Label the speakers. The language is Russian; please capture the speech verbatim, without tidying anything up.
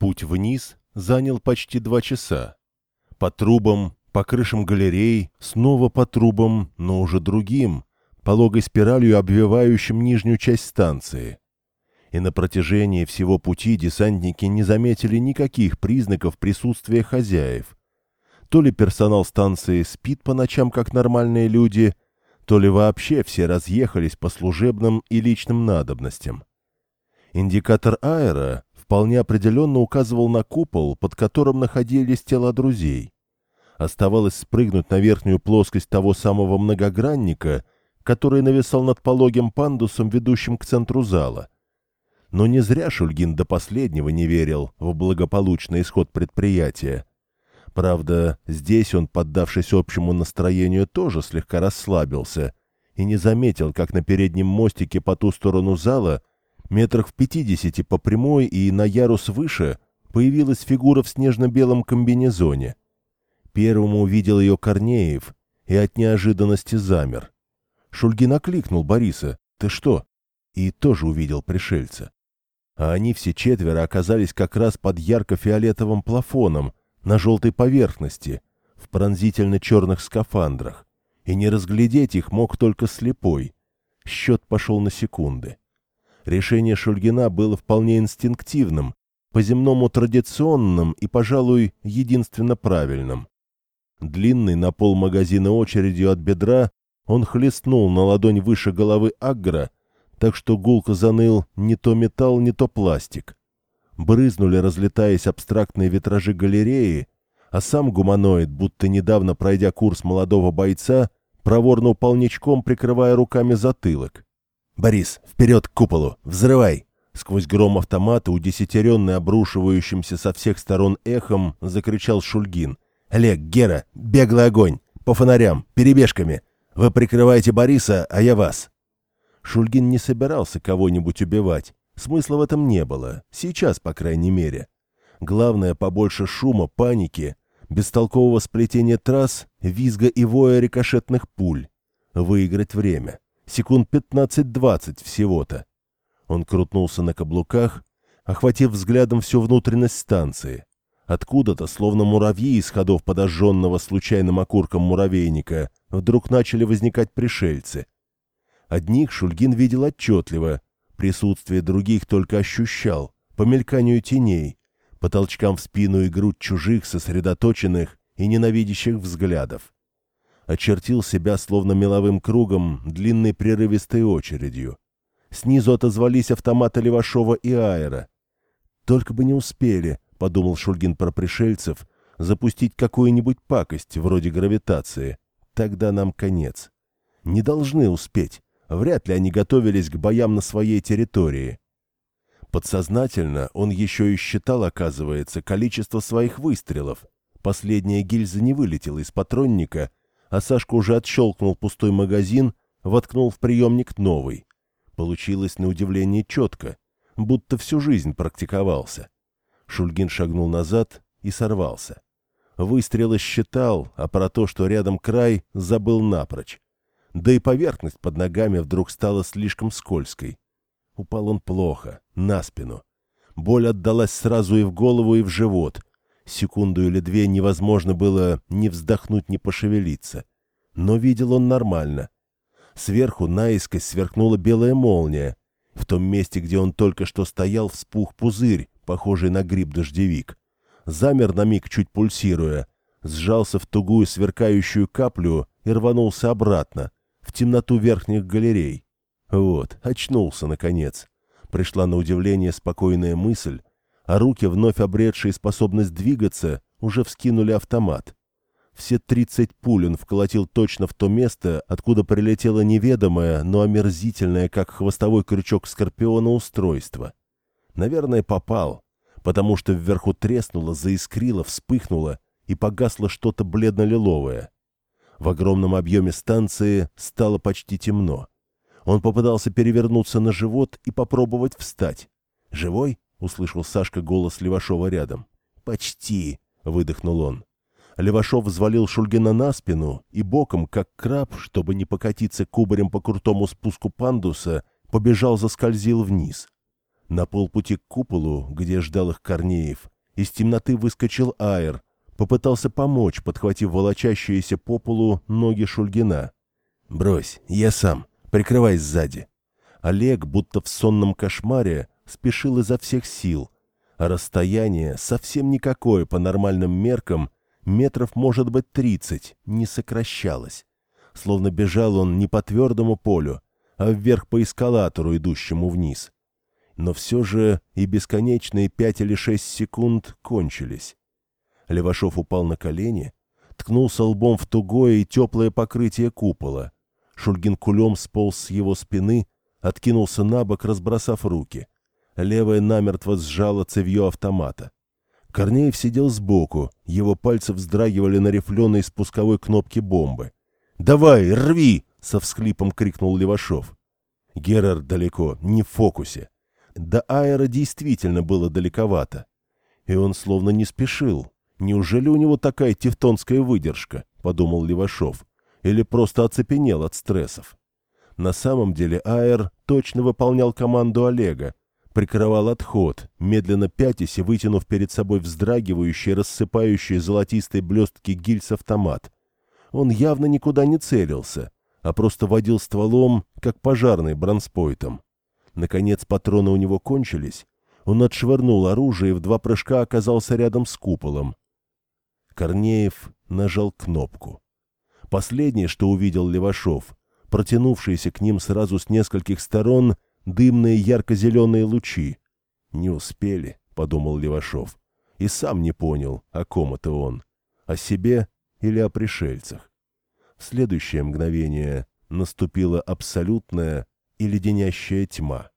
Speaker 1: Путь вниз занял почти два часа. По трубам, по крышам галерей, снова по трубам, но уже другим, пологой спиралью обвивающим нижнюю часть станции. И на протяжении всего пути десантники не заметили никаких признаков присутствия хозяев. То ли персонал станции спит по ночам, как нормальные люди, то ли вообще все разъехались по служебным и личным надобностям. Индикатор аэро вполне определенно указывал на купол, под которым находились тела друзей. Оставалось спрыгнуть на верхнюю плоскость того самого многогранника, который нависал над пологим пандусом, ведущим к центру зала. Но не зря Шульгин до последнего не верил в благополучный исход предприятия. Правда, здесь он, поддавшись общему настроению, тоже слегка расслабился и не заметил, как на переднем мостике по ту сторону зала, метрах в пятидесяти по прямой и на ярус выше, появилась фигура в снежно-белом комбинезоне. Первым увидел ее Корнеев и от неожиданности замер. Шульгин окликнул Бориса: «Ты что?» И тоже увидел пришельца. А они все четверо оказались как раз под ярко-фиолетовым плафоном, на желтой поверхности, в пронзительно-черных скафандрах, и не разглядеть их мог только слепой. Счет пошел на секунды. Решение Шульгина было вполне инстинктивным, по-земному традиционным и, пожалуй, единственно правильным. Длинный на пол магазина очередью от бедра он хлестнул на ладонь выше головы Аггра, так что гулко заныл не то металл, не то пластик. Брызнули, разлетаясь, абстрактные витражи галереи, а сам гуманоид, будто недавно пройдя курс молодого бойца, проворно упал ничком, прикрывая руками затылок. «Борис, вперед к куполу! Взрывай!» Сквозь гром автомата, удесятеренный обрушивающимся со всех сторон эхом, закричал Шульгин. «Олег, Гера, беглый огонь! По фонарям, перебежками! Вы прикрываете Бориса, а я вас!» Шульгин не собирался кого-нибудь убивать. Смысла в этом не было, сейчас, по крайней мере. Главное, побольше шума, паники, бестолкового сплетения трасс, визга и воя рикошетных пуль. Выиграть время. Секунд пятнадцать-двадцать всего-то. Он крутнулся на каблуках, охватив взглядом всю внутренность станции. Откуда-то, словно муравьи из ходов подожженного случайным окурком муравейника, вдруг начали возникать пришельцы. Одних Шульгин видел отчетливо, присутствие других только ощущал, по мельканию теней, по толчкам в спину и грудь чужих, сосредоточенных и ненавидящих взглядов. Очертил себя словно меловым кругом, длинной прерывистой очередью. Снизу отозвались автоматы Левашова и Аэро. «Только бы не успели», — подумал Шульгин про пришельцев, «запустить какую-нибудь пакость вроде гравитации. Тогда нам конец. Не должны успеть. Вряд ли они готовились к боям на своей территории». Подсознательно он еще и считал, оказывается, количество своих выстрелов. Последняя гильза не вылетела из патронника, а Сашка уже отщелкнул пустой магазин, воткнул в приемник новый. Получилось на удивление четко, будто всю жизнь практиковался. Шульгин шагнул назад и сорвался. Выстрелы считал, а про то, что рядом край, забыл напрочь. Да и поверхность под ногами вдруг стала слишком скользкой. Упал он плохо, на спину. Боль отдалась сразу и в голову, и в живот. Секунду или две невозможно было ни вздохнуть, ни пошевелиться. Но видел он нормально. Сверху наискось сверкнула белая молния. В том месте, где он только что стоял, вспух пузырь, похожий на гриб-дождевик. Замер на миг, чуть пульсируя, сжался в тугую сверкающую каплю и рванулся обратно, в темноту верхних галерей. Вот, очнулся, наконец. Пришла на удивление спокойная мысль, а руки, вновь обретшие способность двигаться, уже вскинули автомат. Все тридцать пуль он вколотил точно в то место, откуда прилетело неведомое, но омерзительное, как хвостовой крючок скорпиона, устройство. Наверное, попал, потому что вверху треснуло, заискрило, вспыхнуло и погасло что-то бледно-лиловое. В огромном объеме станции стало почти темно. Он попытался перевернуться на живот и попробовать встать. «Живой?» — услышал Сашка голос Левашова рядом. «Почти», — выдохнул он. Левашов взвалил Шульгина на спину и боком, как краб, чтобы не покатиться кубарем по крутому спуску пандуса, побежал, заскользил вниз. На полпути к куполу, где ждал их Корнеев, Из темноты выскочил Аэр, попытался помочь, подхватив волочащиеся по полу ноги Шульгина. «Брось, я сам, прикрывай сзади». Олег, будто в сонном кошмаре, спешил изо всех сил, а расстояние, совсем никакое по нормальным меркам, метров, может быть, тридцать, не сокращалось. Словно бежал он не по твердому полю, а вверх по эскалатору, идущему вниз. Но все же и бесконечные пять или шесть секунд кончились. Левашов упал на колени, ткнулся лбом в тугое и теплое покрытие купола. Шульгин кулем сполз с его спины, откинулся на бок, разбросав руки. Левая намертво сжала цевьё автомата. Корнеев сидел сбоку, его пальцы вздрагивали на рифленой спусковой кнопке бомбы. «Давай, рви!» — со всхлипом крикнул Левашов. Герард далеко, не в фокусе. До Аэра действительно было далековато. И он словно не спешил. «Неужели у него такая тевтонская выдержка?» — подумал Левашов. Или просто оцепенел от стрессов. На самом деле Аэр точно выполнял команду Олега, прикрывал отход, медленно пятясь и вытянув перед собой вздрагивающий, рассыпающий золотистые блестки гильз автомат. Он явно никуда не целился, а просто водил стволом, как пожарный бронспойтом. Наконец патроны у него кончились. Он отшвырнул оружие и в два прыжка оказался рядом с куполом. Корнеев нажал кнопку. Последнее, что увидел Левашов, протянувшиеся к ним сразу с нескольких сторон дымные ярко-зеленые лучи. «Не успели», — подумал Левашов, и сам не понял, о ком это он, о себе или о пришельцах. В следующее мгновение наступила абсолютная и леденящая тьма.